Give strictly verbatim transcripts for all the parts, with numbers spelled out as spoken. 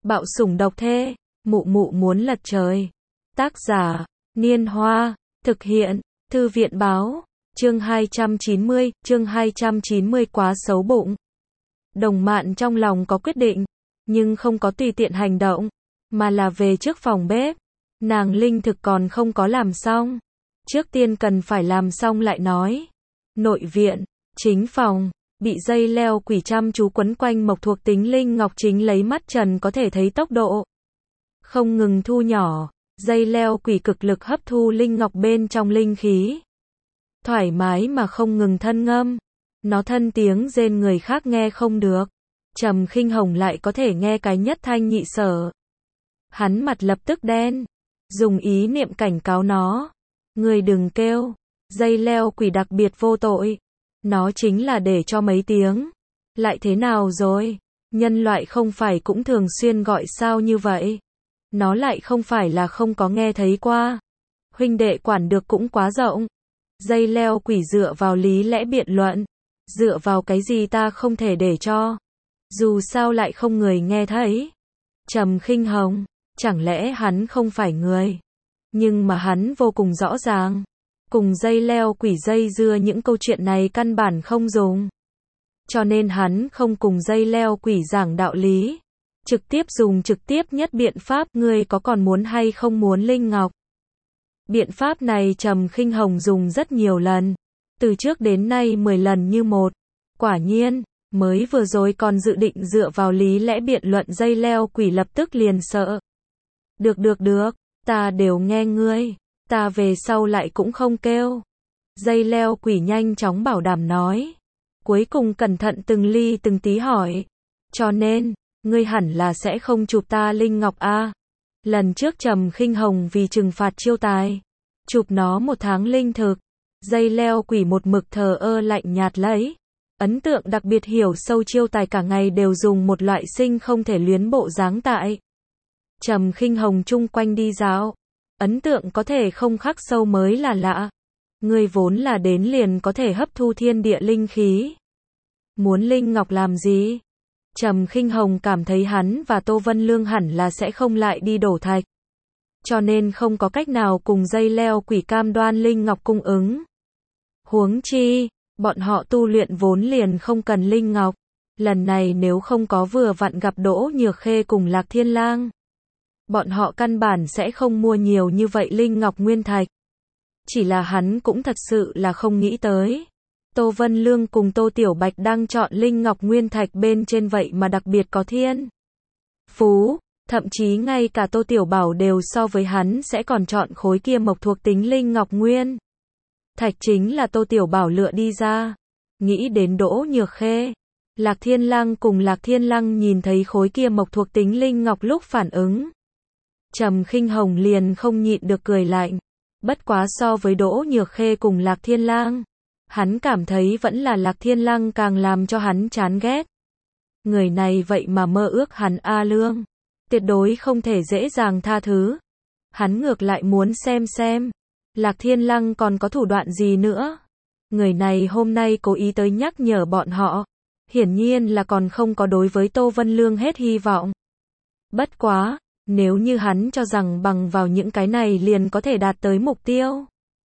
Bạo sủng độc thê, mụ mụ muốn lật trời. Tác giả, Niên Hoa, thực hiện, Thư viện báo, chương hai trăm chín mươi, chương hai trăm chín mươi quá xấu bụng. Đồng Mạn trong lòng có quyết định, nhưng không có tùy tiện hành động, mà là về trước phòng bếp. Nàng linh thực còn không có làm xong. Trước tiên cần phải làm xong lại nói. Nội viện, chính phòng, bị dây leo quỷ chăm chú quấn quanh mộc thuộc tính linh ngọc chính lấy mắt trần có thể thấy tốc độ. Không ngừng thu nhỏ, dây leo quỷ cực lực hấp thu linh ngọc bên trong linh khí. Thoải mái mà không ngừng thân ngâm. Nó thân tiếng rên người khác nghe không được. Trầm Khinh Hồng lại có thể nghe cái nhất thanh nhị sở. Hắn mặt lập tức đen. Dùng ý niệm cảnh cáo nó. Người đừng kêu. Dây leo quỷ đặc biệt vô tội. Nó chính là để cho mấy tiếng. Lại thế nào rồi? Nhân loại không phải cũng thường xuyên gọi sao như vậy? Nó lại không phải là không có nghe thấy qua. Huynh đệ quản được cũng quá rộng. Dây leo quỷ dựa vào lý lẽ biện luận. Dựa vào cái gì ta không thể để cho. Dù sao lại không người nghe thấy. Trầm Khinh Hồng, chẳng lẽ hắn không phải người? Nhưng mà hắn vô cùng rõ ràng. Cùng dây leo quỷ dây dưa những câu chuyện này căn bản không dùng. Cho nên hắn không cùng dây leo quỷ giảng đạo lý. Trực tiếp dùng trực tiếp nhất biện pháp, ngươi có còn muốn hay không muốn linh ngọc. Biện pháp này Trầm Khinh Hồng dùng rất nhiều lần. Từ trước đến nay mười lần như một. Quả nhiên, mới vừa rồi còn dự định dựa vào lý lẽ biện luận dây leo quỷ lập tức liền sợ. Được được được, ta đều nghe ngươi. Ta về sau lại cũng không kêu. Dây leo quỷ nhanh chóng bảo đảm nói. Cuối cùng cẩn thận từng ly từng tí hỏi. Cho nên, ngươi hẳn là sẽ không chụp ta linh ngọc a. Lần trước Trầm Khinh Hồng vì trừng phạt chiêu tài. Chụp nó một tháng linh thực. Dây leo quỷ một mực thờ ơ lạnh nhạt lấy. Ấn tượng đặc biệt hiểu sâu chiêu tài cả ngày đều dùng một loại sinh không thể luyến bộ dáng tại. Trầm Khinh Hồng chung quanh đi dạo. Ấn tượng có thể không khắc sâu mới là lạ. Ngươi vốn là đến liền có thể hấp thu thiên địa linh khí. Muốn linh ngọc làm gì? Trầm Khinh Hồng cảm thấy hắn và Tô Vân Lương hẳn là sẽ không lại đi đổ thạch. Cho nên không có cách nào cùng dây leo quỷ cam đoan linh ngọc cung ứng. Huống chi, bọn họ tu luyện vốn liền không cần linh ngọc. Lần này nếu không có vừa vặn gặp Đỗ Nhược Khê cùng Lạc Thiên Lang, bọn họ căn bản sẽ không mua nhiều như vậy linh ngọc nguyên thạch. Chỉ là hắn cũng thật sự là không nghĩ tới. Tô Vân Lương cùng Tô Tiểu Bạch đang chọn linh ngọc nguyên thạch bên trên vậy mà đặc biệt có thiên phú, thậm chí ngay cả Tô Tiểu Bảo đều so với hắn sẽ còn chọn khối kia mộc thuộc tính linh ngọc nguyên thạch chính là Tô Tiểu Bảo lựa đi ra. Nghĩ đến Đỗ Nhược Khê, Lạc Thiên Lang cùng Lạc Thiên Lăng nhìn thấy khối kia mộc thuộc tính linh ngọc lúc phản ứng. Trầm Khinh Hồng liền không nhịn được cười lạnh. Bất quá so với Đỗ Nhược Khê cùng Lạc Thiên Lang, hắn cảm thấy vẫn là Lạc Thiên Lăng càng làm cho hắn chán ghét. Người này vậy mà mơ ước hắn A Lương, tuyệt đối không thể dễ dàng tha thứ. Hắn ngược lại muốn xem xem, Lạc Thiên Lăng còn có thủ đoạn gì nữa. Người này hôm nay cố ý tới nhắc nhở bọn họ, hiển nhiên là còn không có đối với Tô Vân Lương hết hy vọng. Bất quá, nếu như hắn cho rằng bằng vào những cái này liền có thể đạt tới mục tiêu,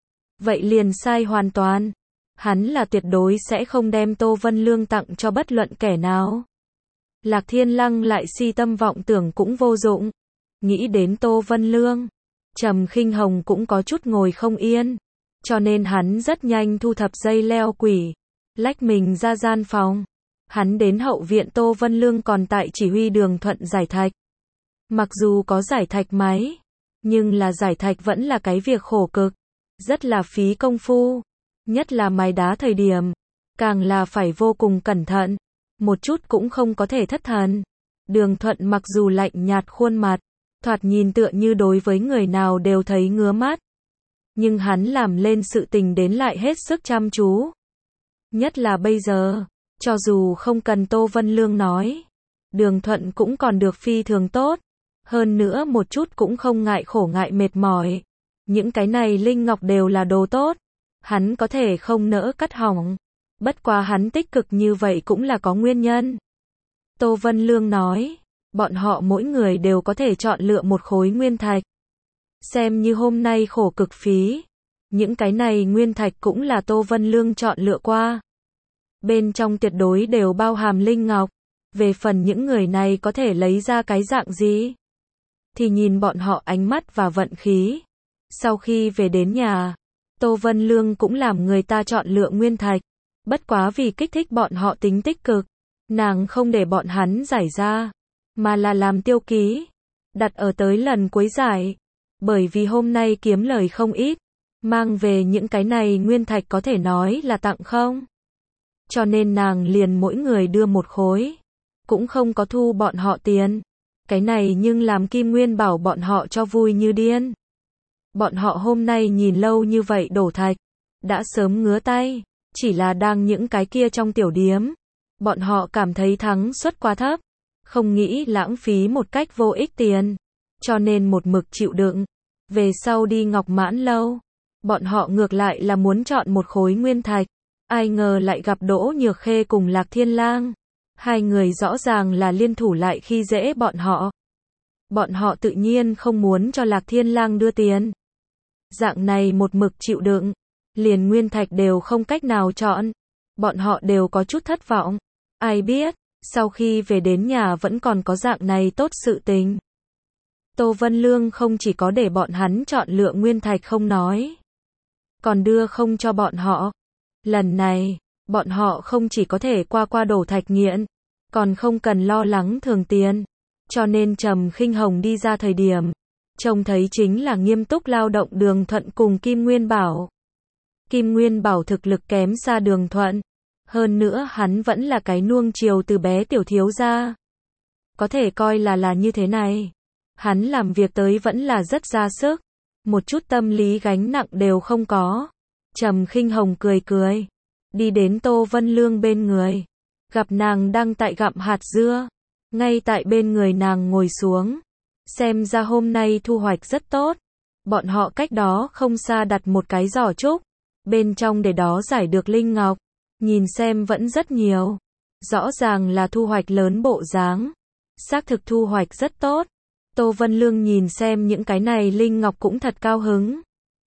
vậy liền sai hoàn toàn. Hắn là tuyệt đối sẽ không đem Tô Vân Lương tặng cho bất luận kẻ nào. Lạc Thiên Lăng lại si tâm vọng tưởng cũng vô dụng. Nghĩ đến Tô Vân Lương, Trầm Khinh Hồng cũng có chút ngồi không yên. Cho nên hắn rất nhanh thu thập dây leo quỷ, lách mình ra gian phòng. Hắn đến hậu viện Tô Vân Lương còn tại chỉ huy Đường Thuận giải thạch. Mặc dù có giải thạch máy, nhưng là giải thạch vẫn là cái việc khổ cực, rất là phí công phu. Nhất là mài đá thời điểm, càng là phải vô cùng cẩn thận, một chút cũng không có thể thất thần. Đường Thuận mặc dù lạnh nhạt khuôn mặt, thoạt nhìn tựa như đối với người nào đều thấy ngứa mắt, nhưng hắn làm lên sự tình đến lại hết sức chăm chú. Nhất là bây giờ, cho dù không cần Tô Vân Lương nói, Đường Thuận cũng còn được phi thường tốt. Hơn nữa một chút cũng không ngại khổ ngại mệt mỏi. Những cái này linh ngọc đều là đồ tốt. Hắn có thể không nỡ cắt hỏng. Bất quá hắn tích cực như vậy cũng là có nguyên nhân. Tô Vân Lương nói, bọn họ mỗi người đều có thể chọn lựa một khối nguyên thạch. Xem như hôm nay khổ cực phí. Những cái này nguyên thạch cũng là Tô Vân Lương chọn lựa qua. Bên trong tuyệt đối đều bao hàm linh ngọc. Về phần những người này có thể lấy ra cái dạng gì, thì nhìn bọn họ ánh mắt và vận khí. Sau khi về đến nhà, Tô Vân Lương cũng làm người ta chọn lựa nguyên thạch. Bất quá vì kích thích bọn họ tính tích cực, nàng không để bọn hắn giải ra, mà là làm tiêu ký, đặt ở tới lần cuối giải. Bởi vì hôm nay kiếm lời không ít, mang về những cái này nguyên thạch có thể nói là tặng không. Cho nên nàng liền mỗi người đưa một khối, cũng không có thu bọn họ tiền. Cái này nhưng làm Kim Nguyên Bảo bọn họ cho vui như điên. Bọn họ hôm nay nhìn lâu như vậy đổ thạch, đã sớm ngứa tay, chỉ là đang những cái kia trong tiểu điếm. Bọn họ cảm thấy thắng suất quá thấp, không nghĩ lãng phí một cách vô ích tiền, cho nên một mực chịu đựng. Về sau đi Ngọc Mãn Lâu, bọn họ ngược lại là muốn chọn một khối nguyên thạch, ai ngờ lại gặp Đỗ Nhược Khê cùng Lạc Thiên Lang. Hai người rõ ràng là liên thủ lại khi dễ bọn họ. Bọn họ tự nhiên không muốn cho Lạc Thiên Lang đưa tiền. Dạng này một mực chịu đựng, liền nguyên thạch đều không cách nào chọn. Bọn họ đều có chút thất vọng. Ai biết, sau khi về đến nhà vẫn còn có dạng này tốt sự tình. Tô Vân Lương không chỉ có để bọn hắn chọn lựa nguyên thạch không nói, còn đưa không cho bọn họ. Lần này, bọn họ không chỉ có thể qua qua đổ thạch nghiện, còn không cần lo lắng thường tiền. Cho nên Trầm Khinh Hồng đi ra thời điểm, trông thấy chính là nghiêm túc lao động Đường Thuận cùng Kim Nguyên Bảo. Kim Nguyên Bảo thực lực kém xa Đường Thuận. Hơn nữa hắn vẫn là cái nuông chiều từ bé tiểu thiếu gia. Có thể coi là là như thế này. Hắn làm việc tới vẫn là rất ra sức. Một chút tâm lý gánh nặng đều không có. Trầm Khinh Hồng cười cười, đi đến Tô Vân Lương bên người, gặp nàng đang tại gặm hạt dưa, ngay tại bên người nàng ngồi xuống. Xem ra hôm nay thu hoạch rất tốt. Bọn họ cách đó không xa đặt một cái giỏ trúc, bên trong để đó giải được linh ngọc, nhìn xem vẫn rất nhiều, rõ ràng là thu hoạch lớn bộ dáng. Xác thực thu hoạch rất tốt. Tô Vân Lương nhìn xem những cái này linh ngọc cũng thật cao hứng.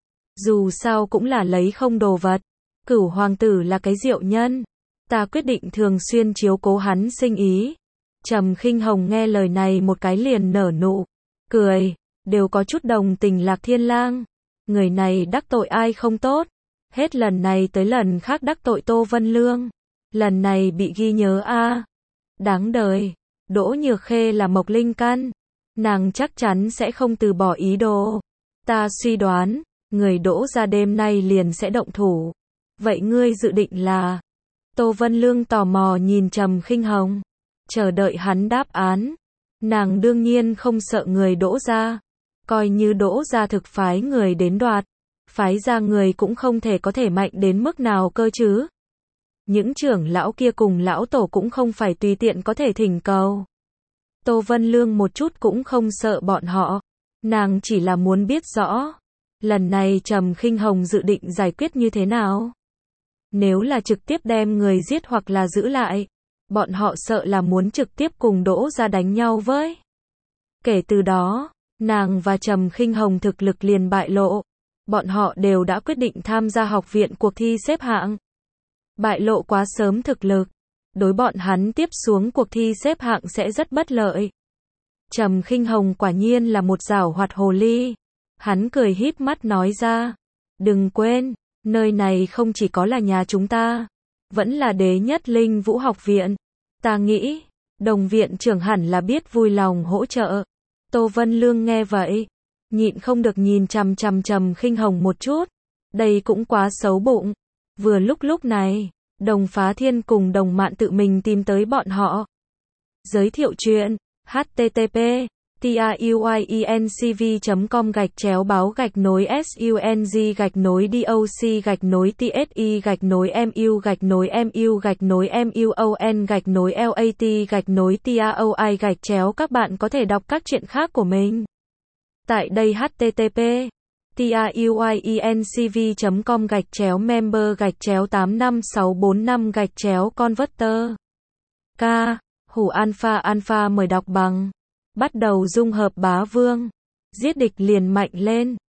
Dù sao cũng là lấy không đồ vật. Cửu hoàng tử là cái diệu nhân, ta quyết định thường xuyên chiếu cố hắn sinh ý. Trầm Khinh Hồng nghe lời này một cái liền nở nụ cười, đều có chút đồng tình Lạc Thiên Lang. Người này đắc tội ai không tốt, hết lần này tới lần khác đắc tội Tô Vân Lương. Lần này bị ghi nhớ a, à. Đáng đời. Đỗ Nhược Khê là mộc linh căn, nàng chắc chắn sẽ không từ bỏ ý đồ. Ta suy đoán, người Đỗ gia đêm nay liền sẽ động thủ. Vậy ngươi dự định là? Tô Vân Lương tò mò nhìn Trầm Khinh Hồng, chờ đợi hắn đáp án. Nàng đương nhiên không sợ người Đỗ gia, coi như Đỗ gia thực phái người đến đoạt, phái ra người cũng không thể có thể mạnh đến mức nào cơ chứ. Những trưởng lão kia cùng lão tổ cũng không phải tùy tiện có thể thỉnh cầu. Tô Vân Lương một chút cũng không sợ bọn họ, nàng chỉ là muốn biết rõ, lần này Trầm Khinh Hồng dự định giải quyết như thế nào. Nếu là trực tiếp đem người giết hoặc là giữ lại, bọn họ sợ là muốn trực tiếp cùng Đỗ gia đánh nhau với. Kể từ đó, nàng và Trầm Khinh Hồng thực lực liền bại lộ. Bọn họ đều đã quyết định tham gia học viện cuộc thi xếp hạng. Bại lộ quá sớm thực lực, đối bọn hắn tiếp xuống cuộc thi xếp hạng sẽ rất bất lợi. Trầm Khinh Hồng quả nhiên là một giảo hoạt hồ ly. Hắn cười híp mắt nói ra, đừng quên, nơi này không chỉ có là nhà chúng ta, vẫn là Đế Nhất Linh Vũ học viện. Ta nghĩ, Đồng viện trưởng hẳn là biết vui lòng hỗ trợ. Tô Vân Lương nghe vậy, nhịn không được nhìn chằm chằm Trầm Khinh Hồng một chút. Đây cũng quá xấu bụng. Vừa lúc lúc này, Đồng Phá Thiên cùng Đồng Mạn tự mình tìm tới bọn họ. Giới thiệu chuyện, http tuyencv chấm com gạch chéo báo gạch nối sung gạch nối doc gạch nối tsi gạch nối mu gạch nối mu gạch nối muon gạch nối lat gạch nối taoi gạch chéo. Các bạn có thể đọc các chuyện khác của mình tại đây. Http tuyencv chấm com gạch chéo member gạch chéo tám năm sáu bốn năm gạch chéo converter. K. Hủ alpha alpha mời đọc bằng. Bắt đầu dung hợp bá vương. Giết địch liền mạnh lên.